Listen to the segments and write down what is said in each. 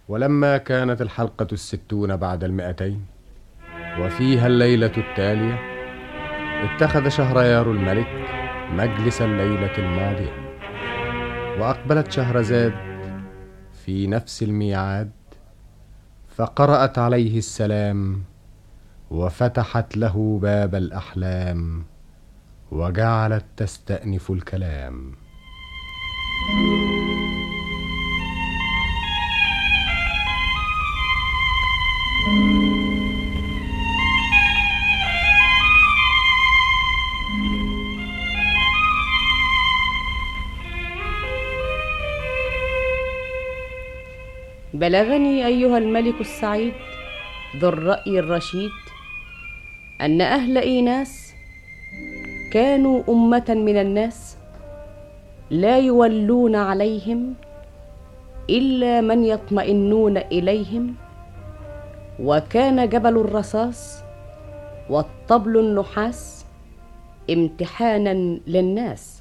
ولما كانت الحلقة 60 بعد 200 وفيها الليلة التالية، اتخذ شهريار الملك مجلس الليلة الماضية، وأقبلت شهرزاد في نفس الميعاد، فقرأت عليه السلام وفتحت له باب الأحلام، وجعلت تستأنف الكلام. بلغني أيها الملك السعيد ذو الرأي الرشيد أن أهل إيناس كانوا أمة من الناس لا يولون عليهم إلا من يطمئنون إليهم، وكان جبل الرصاص والطبل النحاس امتحانا للناس.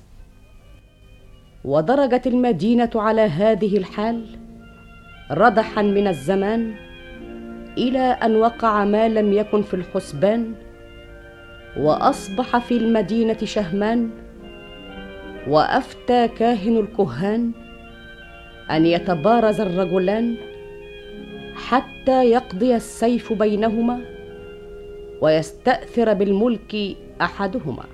ودرجت المدينة على هذه الحال ردحا من الزمان، إلى أن وقع ما لم يكن في الحسبان، وأصبح في المدينة شهمان، وأفتى كاهن الكهان أن يتبارز الرجلان حتى يقضي السيف بينهما ويستأثر بالملك أحدهما.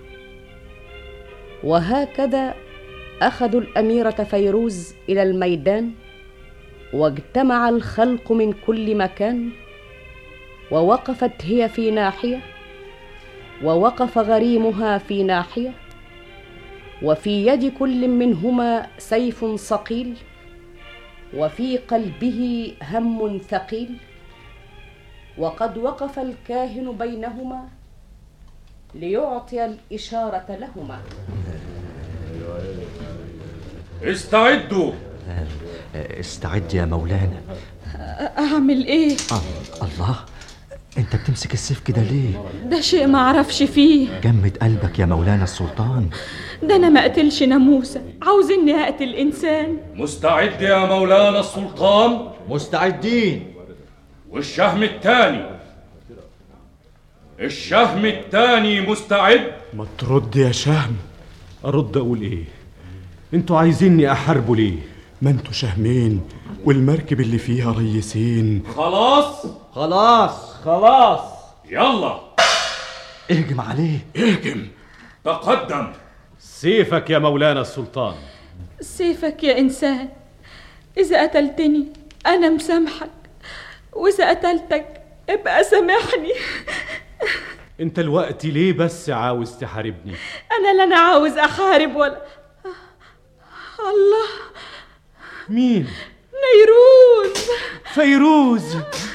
وهكذا أخذوا الأميرة فيروز إلى الميدان، واجتمع الخلق من كل مكان، ووقفت هي في ناحية، ووقف غريمها في ناحية، وفي يد كل منهما سيف صقيل، وفي قلبه هم ثقيل. وقد وقف الكاهن بينهما ليعطي الإشارة لهما. استعدوا. استعد يا مولانا. أعمل إيه؟ الله، أنت بتمسك السيف كده ليه؟ ده شيء ما أعرفش فيه. جمد قلبك يا مولانا السلطان. ده أنا ما قتلش ناموسة، عاوزني أقتل إنسان. مستعد يا مولانا السلطان؟ مستعدين. والشهم الثاني، الشهم الثاني مستعد؟ ما ترد يا شهم. أرد أقول إيه؟ انتوا عايزيني أحاربوا ليه؟ ما انتوا شهمين والمركب اللي فيها ريسين. خلاص خلاص خلاص، يلا اهجم عليه. اهجم. تقدم. سيفك يا مولانا السلطان. سيفك يا إنسان. إذا قتلتني أنا مسامحك، وإذا قتلتك ابقى سامحني. انت الوقت ليه بس عاوز تحاربني؟ أنا لا عاوز أحارب ولا. الله، مين؟ نيروز. فيروز.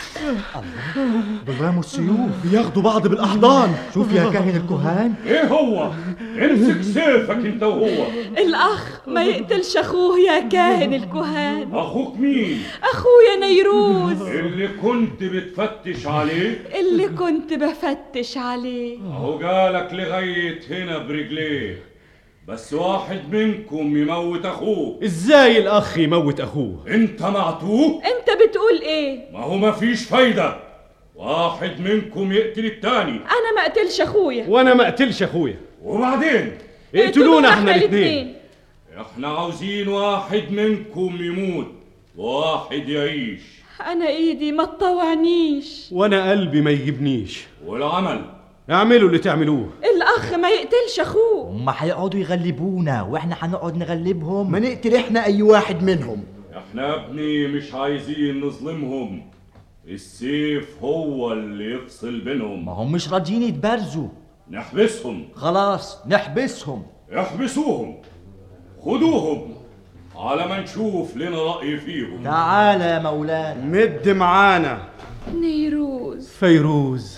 بالرام السيوف بياخدوا بعض بالأحضان. شوف يا كاهن الكهان. ايه هو؟ امسك سيفك انت وهو. الأخ ما يقتلش أخوه يا كاهن الكهان. اخوك مين؟ أخويا نيروز اللي كنت بتفتش عليه. اللي كنت بفتش عليه. اهو جالك لغاية هنا برجليه، بس واحد منكم يموت اخوه. ازاي الاخ يموت اخوه؟ انت معتوه؟ انت بتقول ايه؟ ما هو مفيش فايدة، واحد منكم يقتل التاني. انا ما قتلش اخويا. وانا ما قتلش اخويا. وبعدين اقتلونا احنا الاثنين. احنا عاوزين واحد منكم يموت وواحد يعيش. انا ايدي ما تطوعنيش وانا قلبي ما يجيبنيش. والعمل اعملوا اللي تعملوه. الاخ ما يقتلش اخوه. هم هيقعدوا يغلبونا واحنا هنقعد نغلبهم. ما نقتل احنا اي واحد منهم. احنا يا ابني مش عايزين نظلمهم، السيف هو اللي يفصل بينهم. ما هم مش راضيين يتبارزوا. نحبسهم. خلاص نحبسهم. احبسوهم، خدوهم على ما نشوف لنا رأي فيهم. تعالى يا مولانا. مد معانا. نيروز. فيروز.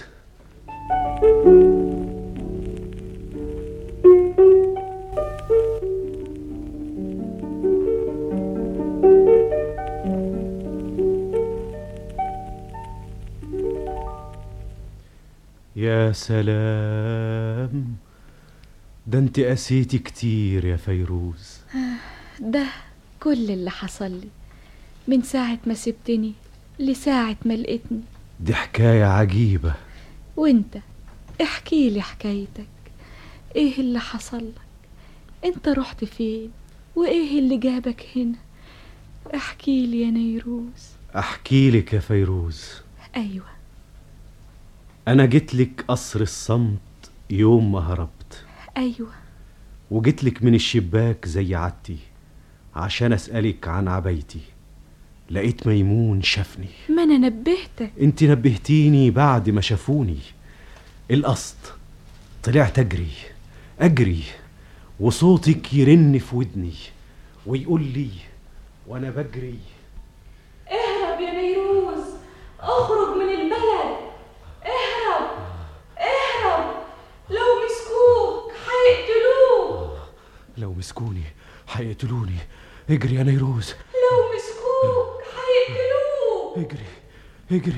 يا سلام، ده انت قسيتي كتير يا فيروز. ده كل اللي حصل لي من ساعة ما سبتني لساعة ما لقيتني. دي حكاية عجيبة. وانت احكي لي حكايتك، ايه اللي حصل لك؟ انت رحت فين وايه اللي جابك هنا؟ احكي لي يا نيروز. احكي لك يا فيروز. ايوه. انا جيت لك قصر الصمت يوم ما هربت. ايوه. وجيت لك من الشباك زي عادتي عشان اسألك عن عبايتي. لقيت ميمون شافني. ما انا نبهتك. انت نبهتيني بعد ما شافوني. القصد طلعت اجري وصوتك يرن في ودني ويقول لي وانا بجري: اهرب يا نيروز، اخرج من البلد، اهرب اهرب، لو مسكوك هيقتلوك. لو مسكوني هيقتلوني. اجري يا نيروز. لو مسكوك هيقتلوك. اجري.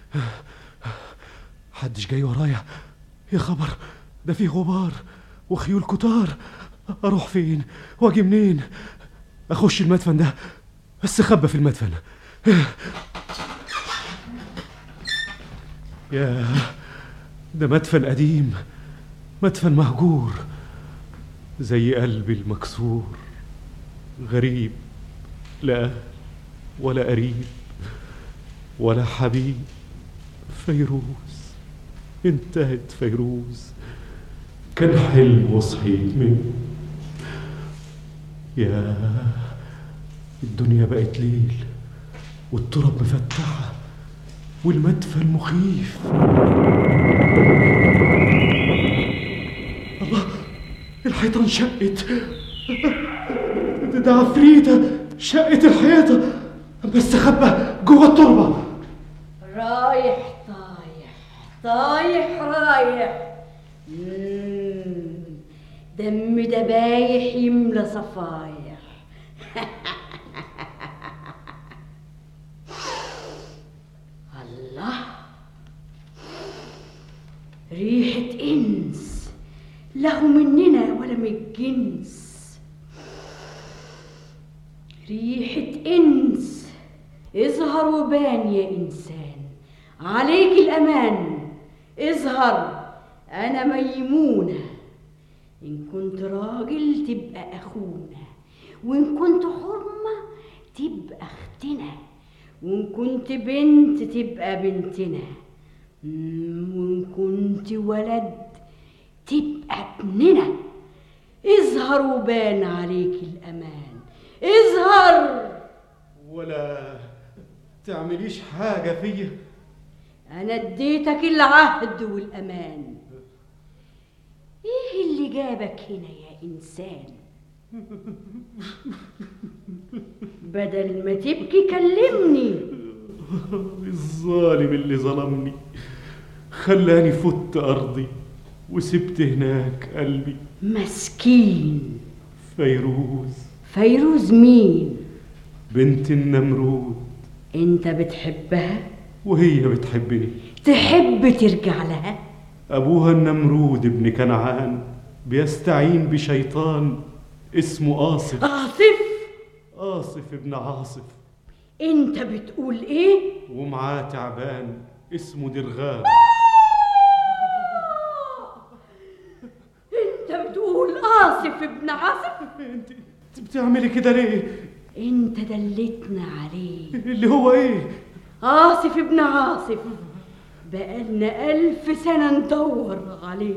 حدش جاي ورايا؟ يا خبر، ده في غبار وخيول كتار. اروح فين واجي منين؟ اخش المدفن ده، استخبى في المدفن. يا ده مدفن قديم، مدفن مهجور، زي قلبي المكسور. غريب، لا أهل ولا قريب ولا حبيب. فيروز، انتهت فيروز، كان حلم وصحيت منه. يا الدنيا بقت ليل والتراب مفتحة والمدفن مخيف. الله، الحيطة انشقت. ده عفريتة شقت الحيطة. بس خبى جوه التربة. رايح رايح. دم دبايح يملى صفايح. الله، ريحة إنس، له مننا ولا من الجنس. ريحة إنس، اظهر وبان يا إنسان، عليك الأمان. اظهر، أنا ميمونة. إن كنت راجل تبقى أخونا، وإن كنت حرمة تبقى أختنا، وإن كنت بنت تبقى بنتنا، وإن كنت ولد تبقى ابننا. اظهر وبان عليك الأمان. اظهر. ولا تعمليش حاجة فيا. أنا اديتك العهد والأمان. إيه اللي جابك هنا يا إنسان؟ بدل ما تبكي كلمني. الظالم اللي ظلمني خلاني فت أرضي وسبت هناك قلبي. مسكين. فيروز مين؟ بنت النمرود. انت بتحبها وهي بتحبني. تحب ترجع لها؟ أبوها النمرود ابن كنعان بيستعين بشيطان اسمه آصف. آصف ابن عاصف. انت بتقول ايه؟ ومعاه تعبان اسمه درغام. انت بتقول آصف ابن عاصف؟ انت بتعملي كده ليه؟ انت دلتنا عليه. اللي هو ايه؟ آصف ابن عاصف، بقالنا 1000 سنة ندور عليه.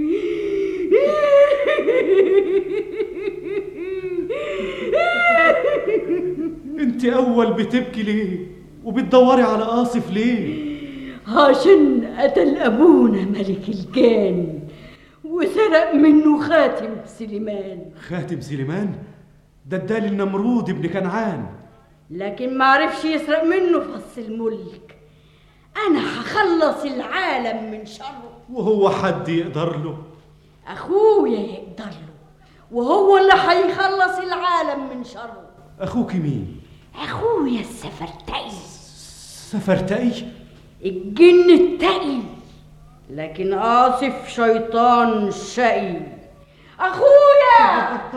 انت اول بتبكي ليه وبتدوري على آصف ليه؟ عشان قتل ابونا ملك الجان وسرق منه خاتم سليمان. خاتم سليمان ده ادالي النمرود ابن كنعان، لكن ما عرفش يسرق منه فص الملك. انا هخلص العالم من شره. وهو حد يقدر له؟ اخويا يقدر له، وهو اللي هيخلص العالم من شره. اخوك مين؟ اخويا السفرتقي. سفرتقي؟ الجن التقي، لكن آصف شيطان شقي. اخويا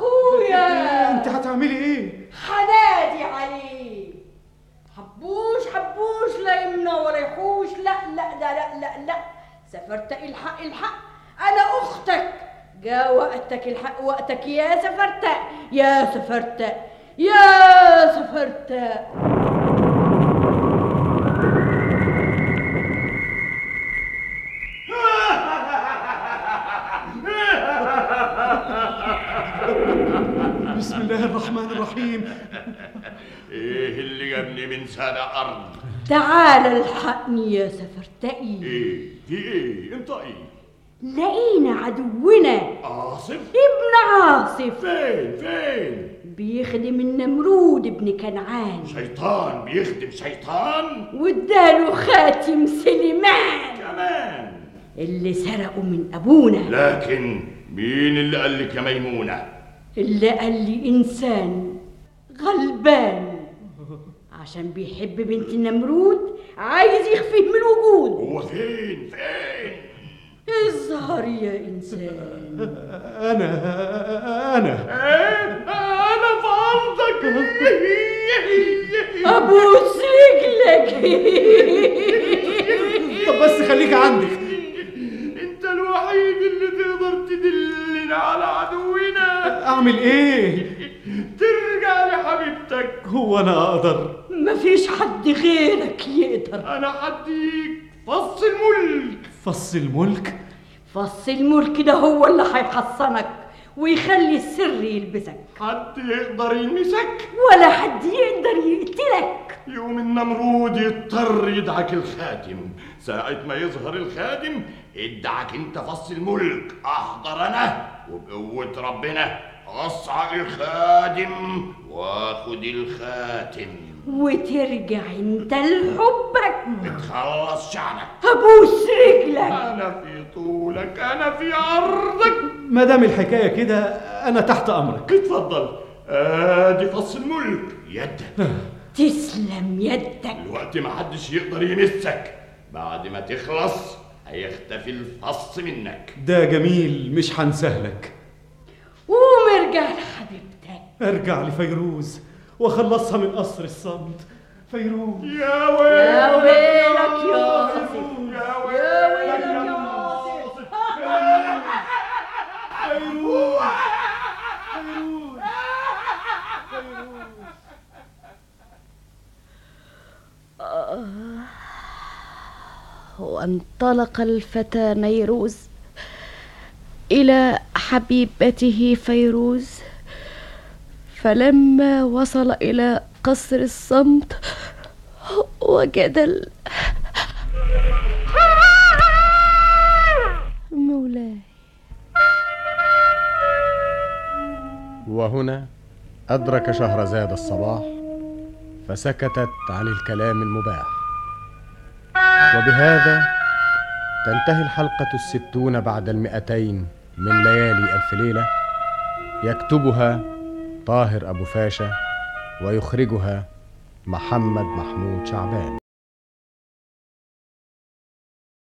انت هتعملي ايه؟ هنادي عليه. حبوش هنا ولا يحوش. لا لا لا لا لا لا، سفرت الحق الحق، أنا أختك. جاء وقتك الحق، وقتك يا سفرت يا سفرت يا سفرت. بسم الله الرحمن الرحيم. ايه اللي جابني من سابع ارض؟ تعال الحقني يا سفرتقي. ايه في ايه؟ انت ايه؟ لقينا عدونا عاصف ابن عاصف. فين؟ بيخدم النمرود ابن كنعان. شيطان بيخدم شيطان، واداله خاتم سليمان كمان اللي سرقه من ابونا. لكن مين اللي قال لك يا ميمونة؟ اللي قال لي انسان غلبان عشان بيحب بنت النمرود، عايز يخفيه من الوجود. هو فين؟ اظهر يا انسان. انا في عرضك. ابوس رجلك. طب بس خليك عندك. انت الوحيد اللي تقدر تدلنا على عدونا. اعمل ايه؟ ترجع لحبيبتك. هو انا اقدر؟ مفيش حد غيرك يقدر. انا حديك فص الملك. فص الملك؟ فص الملك ده هو اللي هيحصنك ويخلي السر يلبسك. حد يقدر يلمسك ولا حد يقدر يقتلك. يوم النمرود يضطر يدعك الخاتم. ساعة ما يظهر الخادم ادعك انت فص الملك. احضر انا وبقوة ربنا اصعق الخادم واخد الخاتم، وترجع انت لحبك. بتخلص شعنك. ابوس رجلك. انا في طولك، انا في عرضك. ما دام الحكايه كده انا تحت امرك. اتفضل، ادي فص الملك يدك. تسلم يدك. الوقت ما حدش يقدر يمسك. بعد ما تخلص هيختفي الفص منك. ده جميل، مش هنسهلك. قوم ارجع لحبيبتك. ارجع لفيروز واخلصها من قصر الصمت. فيروز. يا ويلك يا ويلك يا عاصف. يا ويلك يا عاصف. فيروز. وانطلق الفتى نيروز إلى حبيبته فيروز، فلما وصل إلى قصر الصمت وجد مولاي. وهنا أدرك شهرزاد الصباح فسكتت عن الكلام المباح. وبهذا تنتهي الحلقة 60 بعد 200 من ليالي ألف ليلة، يكتبها طاهر أبو فاشا ويخرجها محمد محمود شعبان.